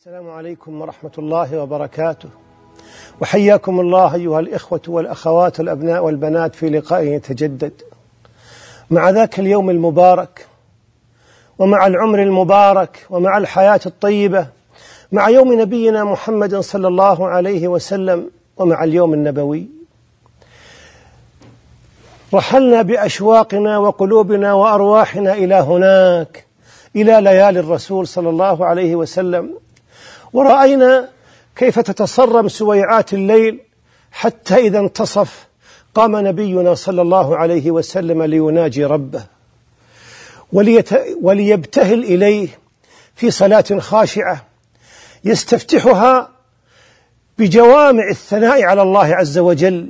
السلام عليكم ورحمة الله وبركاته، وحياكم الله أيها الإخوة والأخوات والأبناء والبنات في لقاء يتجدد مع ذاك اليوم المبارك ومع العمر المبارك ومع الحياة الطيبة، مع يوم نبينا محمد صلى الله عليه وسلم ومع اليوم النبوي. رحلنا بأشواقنا وقلوبنا وأرواحنا إلى هناك، إلى ليالي الرسول صلى الله عليه وسلم، ورأينا كيف تتصرم سويعات الليل حتى إذا انتصف قام نبينا صلى الله عليه وسلم ليناجي ربه وليبتهل إليه في صلاة خاشعة يستفتحها بجوامع الثناء على الله عز وجل،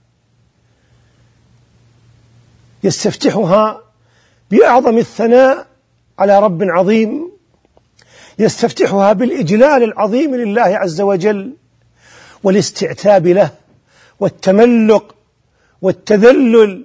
يستفتحها بأعظم الثناء على رب عظيم، يستفتحها بالإجلال العظيم لله عز وجل والاستعتاب له والتملق والتذلل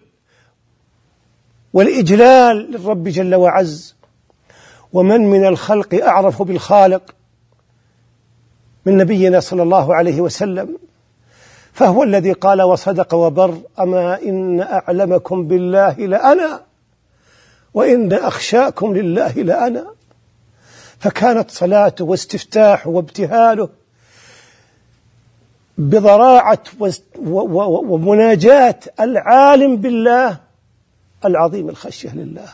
والإجلال للرب جل وعز. ومن من الخلق أعرف بالخالق من نبينا صلى الله عليه وسلم، فهو الذي قال وصدق وبر: أما إن أعلمكم بالله لأنا وإن أخشاكم لله لأنا. فكانت صلاته واستفتاحه وابتهاله بضراعة ومناجاة العالم بالله العظيم الخشية لله.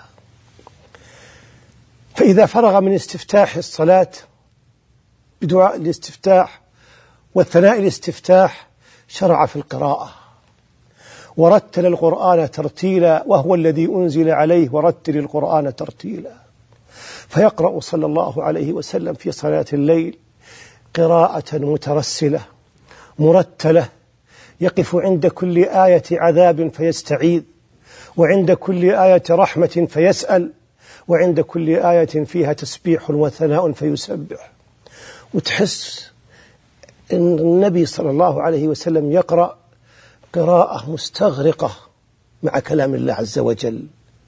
فإذا فرغ من استفتاح الصلاة بدعاء الاستفتاح والثناء الاستفتاح شرع في القراءة ورتل القرآن ترتيلا، وهو الذي أنزل عليه ورتل القرآن ترتيلا. فيقرأ صلى الله عليه وسلم في صلاة الليل قراءة مترسلة مرتلة، يقف عند كل آية عذاب فيستعيذ، وعند كل آية رحمة فيسأل، وعند كل آية فيها تسبيح وثناء فيسبح. وتحس أن النبي صلى الله عليه وسلم يقرأ قراءة مستغرقة مع كلام الله عز وجل.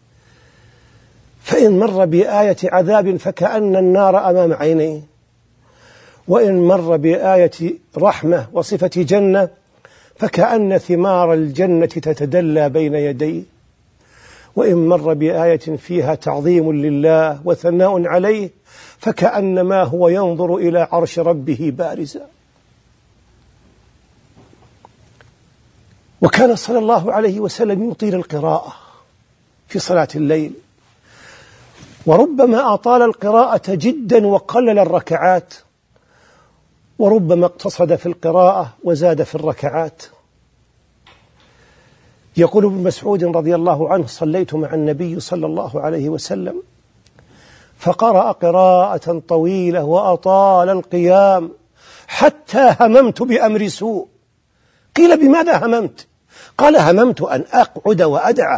فإن مر بآية عذاب فكأن النار أمام عينيه، وإن مر بآية رحمة وصفة جنة فكأن ثمار الجنة تتدلى بين يديه، وإن مر بآية فيها تعظيم لله وثناء عليه فكأنما هو ينظر إلى عرش ربه بارزا. وكان صلى الله عليه وسلم يطيل القراءة في صلاة الليل، وربما أطال القراءة جدا وقلل الركعات، وربما اقتصد في القراءة وزاد في الركعات. يقول ابن مسعود رضي الله عنه: صليت مع النبي صلى الله عليه وسلم فقرأ قراءة طويلة وأطال القيام حتى هممت بأمر سوء. قيل: بماذا هممت؟ قال: هممت أن أقعد وأدعى.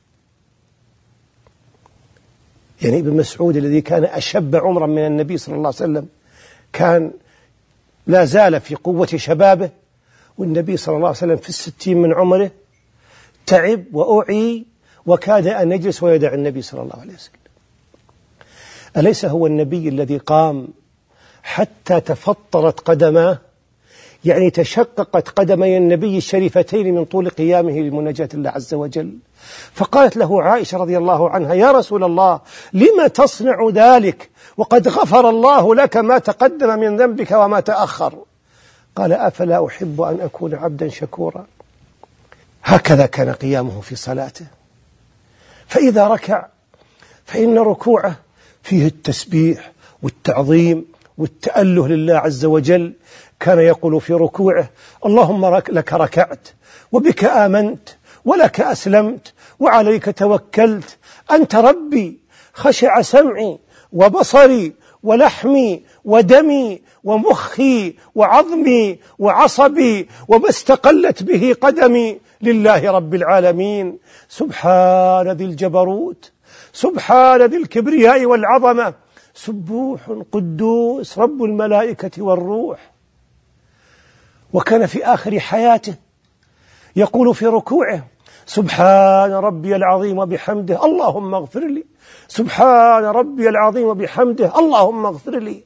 يعني ابن مسعود الذي كان أشب عمرا من النبي صلى الله عليه وسلم كان لا زال في قوة شبابه، والنبي صلى الله عليه وسلم في 60 من عمره تعب وأعي وكاد أن يجلس ويدع النبي صلى الله عليه وسلم. أليس هو النبي الذي قام حتى تفطرت قدماه؟ يعني تشققت قدمي النبي الشريفتين من طول قيامه لمناجاة الله عز وجل. فقالت له عائشة رضي الله عنها: يا رسول الله، لما تصنع ذلك وقد غفر الله لك ما تقدم من ذنبك وما تأخر؟ قال: أفلا أحب أن أكون عبدا شكورا. هكذا كان قيامه في صلاته. فإذا ركع فإن ركوعه فيه التسبيح والتعظيم والتأله لله عز وجل. كان يقول في ركوعه: اللهم لك ركعت وبك آمنت ولك أسلمت وعليك توكلت، أنت ربي، خشع سمعي وبصري ولحمي ودمي ومخي وعظمي وعصبي وما استقلت به قدمي لله رب العالمين. سبحان ذي الجبروت، سبحان ذي الكبرياء والعظمة، سبوح قدوس رب الملائكة والروح. وكان في آخر حياته يقول في ركوعه: سبحان ربي العظيم وبحمده اللهم اغفر لي، سبحان ربي العظيم وبحمده اللهم اغفر لي.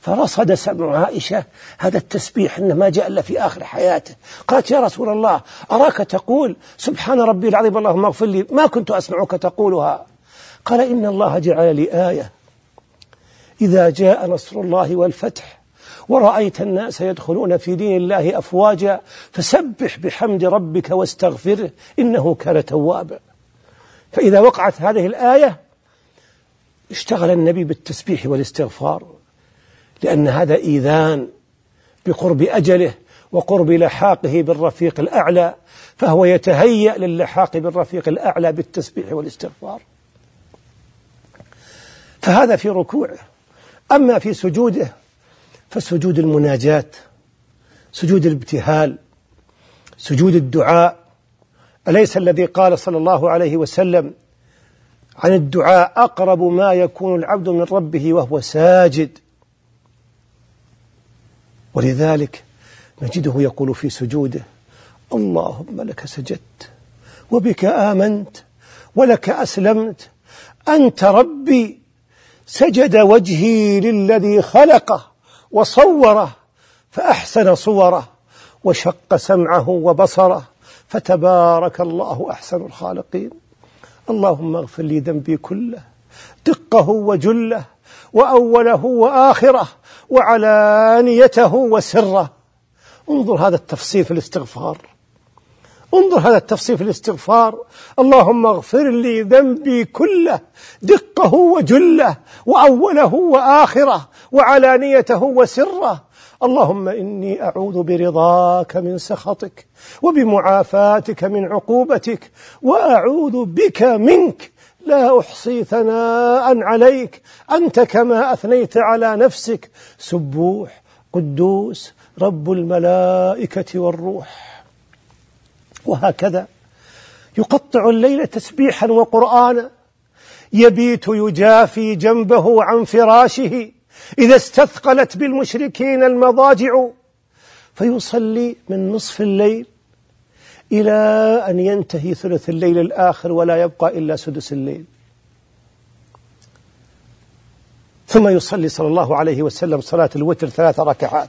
فرصد سمع عائشة هذا التسبيح إنما جاء إلا في آخر حياته. قالت: يا رسول الله، أراك تقول سبحان ربي العظيم اللهم اغفر لي، ما كنت أسمعك تقولها. قال: إن الله جعل لي آية إذا جاء نصر الله والفتح ورأيت الناس يدخلون في دين الله أفواجا فسبح بحمد ربك واستغفره إنه كان توابا. فإذا وقعت هذه الآية اشتغل النبي بالتسبيح والاستغفار، لأن هذا إيذان بقرب أجله وقرب لحاقه بالرفيق الأعلى، فهو يتهيأ للحاق بالرفيق الأعلى بالتسبيح والاستغفار. فهذا في ركوعه. أما في سجوده فسجود المناجاة، سجود الابتهال، سجود الدعاء. أليس الذي قال صلى الله عليه وسلم عن الدعاء: أقرب ما يكون العبد من ربه وهو ساجد؟ ولذلك نجده يقول في سجوده: اللهم لك سجدت وبك آمنت ولك أسلمت أنت ربي، سجد وجهي للذي خلقه وصوره فأحسن صوره وشق سمعه وبصره فتبارك الله أحسن الخالقين. اللهم اغفر لي ذنبي كله دقه وجله وأوله وآخره وعلانيته وسره. انظر هذا التفصيل في الاستغفار، انظر هذا التفصيل في الاستغفار. اللهم اغفر لي ذنبي كله دقه وجله وأوله وآخره وعلانيته وسره. اللهم إني أعوذ برضاك من سخطك وبمعافاتك من عقوبتك وأعوذ بك منك لا أحصي ثناء عليك أنت كما أثنيت على نفسك سبوح قدوس رب الملائكة والروح. وهكذا يقطع الليل تسبيحا وقرآنا، يبيت يجافي جنبه عن فراشه إذا استثقلت بالمشركين المضاجع، فيصلي من نصف الليل إلى أن ينتهي ثلث الليل الآخر ولا يبقى إلا سدس الليل. ثم يصلي صلى الله عليه وسلم صلاة الوتر 3 ركعات،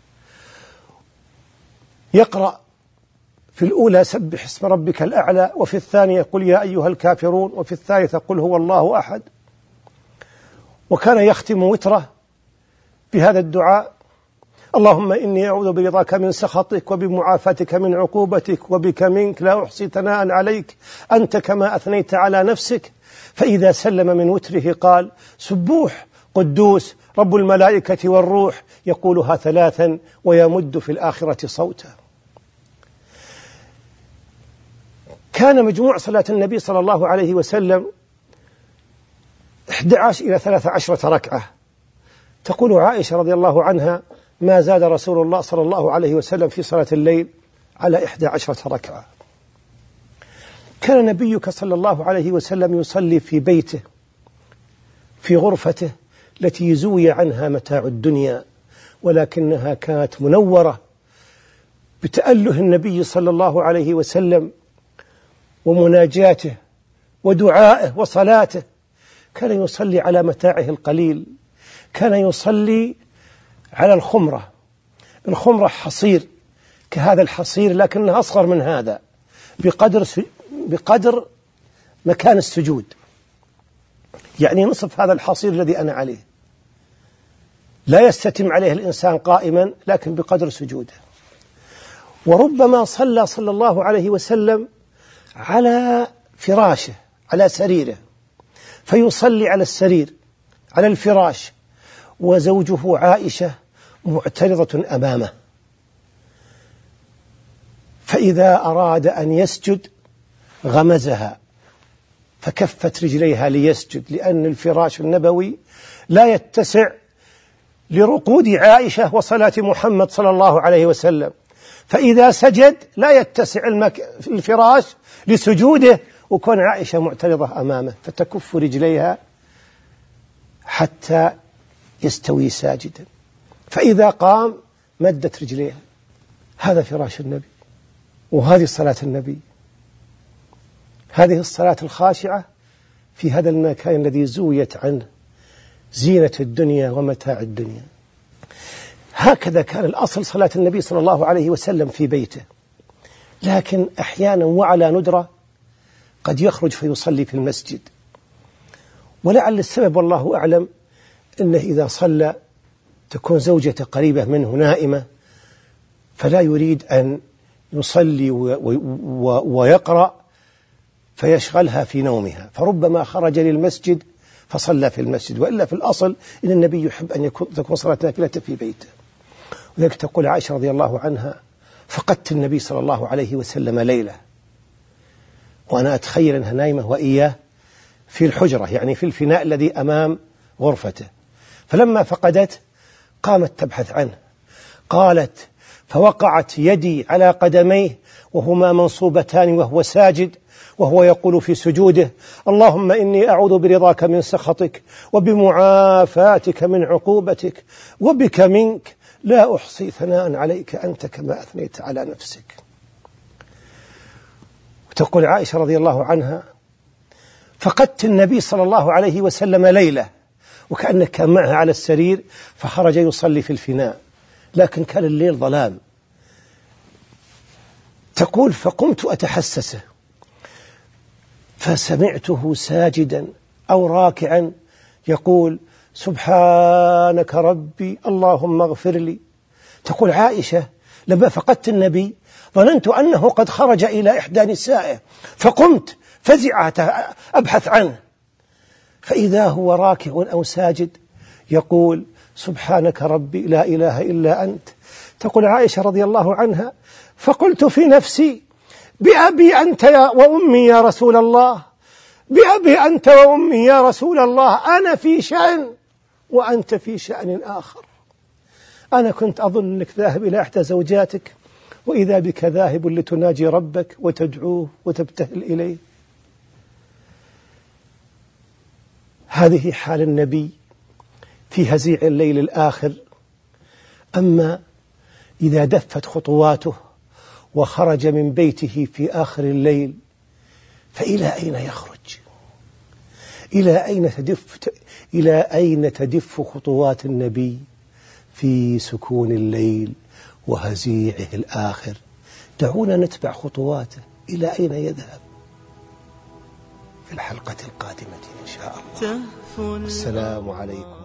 يقرأ في الأولى سبح اسم ربك الأعلى، وفي الثانية قل يا أيها الكافرون، وفي الثالثة قل هو الله أحد. وكان يختم وتره بهذا الدعاء: اللهم إني أعوذ برضاك من سخطك وبمعافاتك من عقوبتك وبك منك لا أحصي ثناء عليك أنت كما أثنيت على نفسك. فإذا سلم من وتره قال: سبوح قدوس رب الملائكة والروح، يقولها 3 ويمد في الآخرة صوته. كان مجموع صلاة النبي صلى الله عليه وسلم 11 إلى 13 ركعة. تقول عائشة رضي الله عنها: ما زاد رسول الله صلى الله عليه وسلم في صلاة الليل على 11 ركعة. كان نبيك صلى الله عليه وسلم يصلي في بيته في غرفته التي زوي عنها متاع الدنيا، ولكنها كانت منورة بتأله النبي صلى الله عليه وسلم ومناجاته ودعائه وصلاته. كان يصلي على متاعه القليل، كان يصلي على الخمرة حصير كهذا الحصير لكنها أصغر من هذا بقدر مكان السجود، يعني نصف هذا الحصير الذي أنا عليه، لا يستتم عليه الإنسان قائما لكن بقدر سجوده. وربما صلى صلى الله عليه وسلم على فراشه على سريره، فيصلي على السرير على الفراش وزوجه عائشة معترضة أمامه، فإذا أراد أن يسجد غمزها فكفت رجليها ليسجد، لأن الفراش النبوي لا يتسع لرقود عائشة وصلاة محمد صلى الله عليه وسلم، فإذا سجد لا يتسع الفراش لسجوده، وكون عائشة معترضة أمامه فتكف رجليها حتى يستوي ساجدا، فإذا قام مدت رجليها. هذا فراش النبي، وهذه صلاة النبي، هذه الصلاة الخاشعة في هذا المكان الذي زويت عنه زينة الدنيا ومتاع الدنيا. هكذا كان الأصل صلاة النبي صلى الله عليه وسلم في بيته، لكن أحيانا وعلى ندرة قد يخرج فيصلي في المسجد، ولعل السبب والله أعلم أنه إذا صلى تكون زوجته قريبة منه نائمة، فلا يريد أن يصلي ويقرأ فيشغلها في نومها، فربما خرج للمسجد فصلى في المسجد. وإلا في الأصل إن النبي يحب أن تكون صلاة نافلة في بيته. وذلك تقول عائشة رضي الله عنها: فقدت النبي صلى الله عليه وسلم ليلة وأنا أتخيل أنها نايمة وإياه في الحجرة، يعني في الفناء الذي أمام غرفته، فلما فقدت قامت تبحث عنه. قالت: فوقعت يدي على قدميه وهما منصوبتان وهو ساجد، وهو يقول في سجوده: اللهم إني أعوذ برضاك من سخطك وبمعافاتك من عقوبتك وبك منك لا أحصي ثناء عليك أنت كما أثنيت على نفسك. وتقول عائشة رضي الله عنها: فقدت النبي صلى الله عليه وسلم ليلة، وكأنه كان معها على السرير فخرج يصلي في الفناء، لكن كان الليل ظلام. تقول: فقمت أتحسسه فسمعته ساجدا أو راكعا يقول: سبحانك ربي اللهم اغفر لي. تقول عائشة: لما فقدت النبي ظننت أنه قد خرج إلى إحدى نسائه، فقمت فزعت أبحث عنه، فإذا هو راكع أو ساجد يقول: سبحانك ربي لا إله إلا أنت. تقول عائشة رضي الله عنها: فقلت في نفسي: بأبي أنت وأمي يا رسول الله، بأبي أنت وأمي يا رسول الله، أنا في شأن وأنت في شأن آخر. أنا كنت أظن أنك ذاهب إلى إحدى زوجاتك، وإذا بك ذاهب لتناجي ربك وتدعوه وتبتهل إليه. هذه حال النبي في هزيع الليل الآخر. أما إذا دفت خطواته وخرج من بيته في آخر الليل فإلى أين يخرج؟ إلى أين تدف خطوات النبي في سكون الليل وهزيعه الآخر؟ دعونا نتبع خطواته إلى أين يذهب في الحلقة القادمة إن شاء الله. السلام عليكم.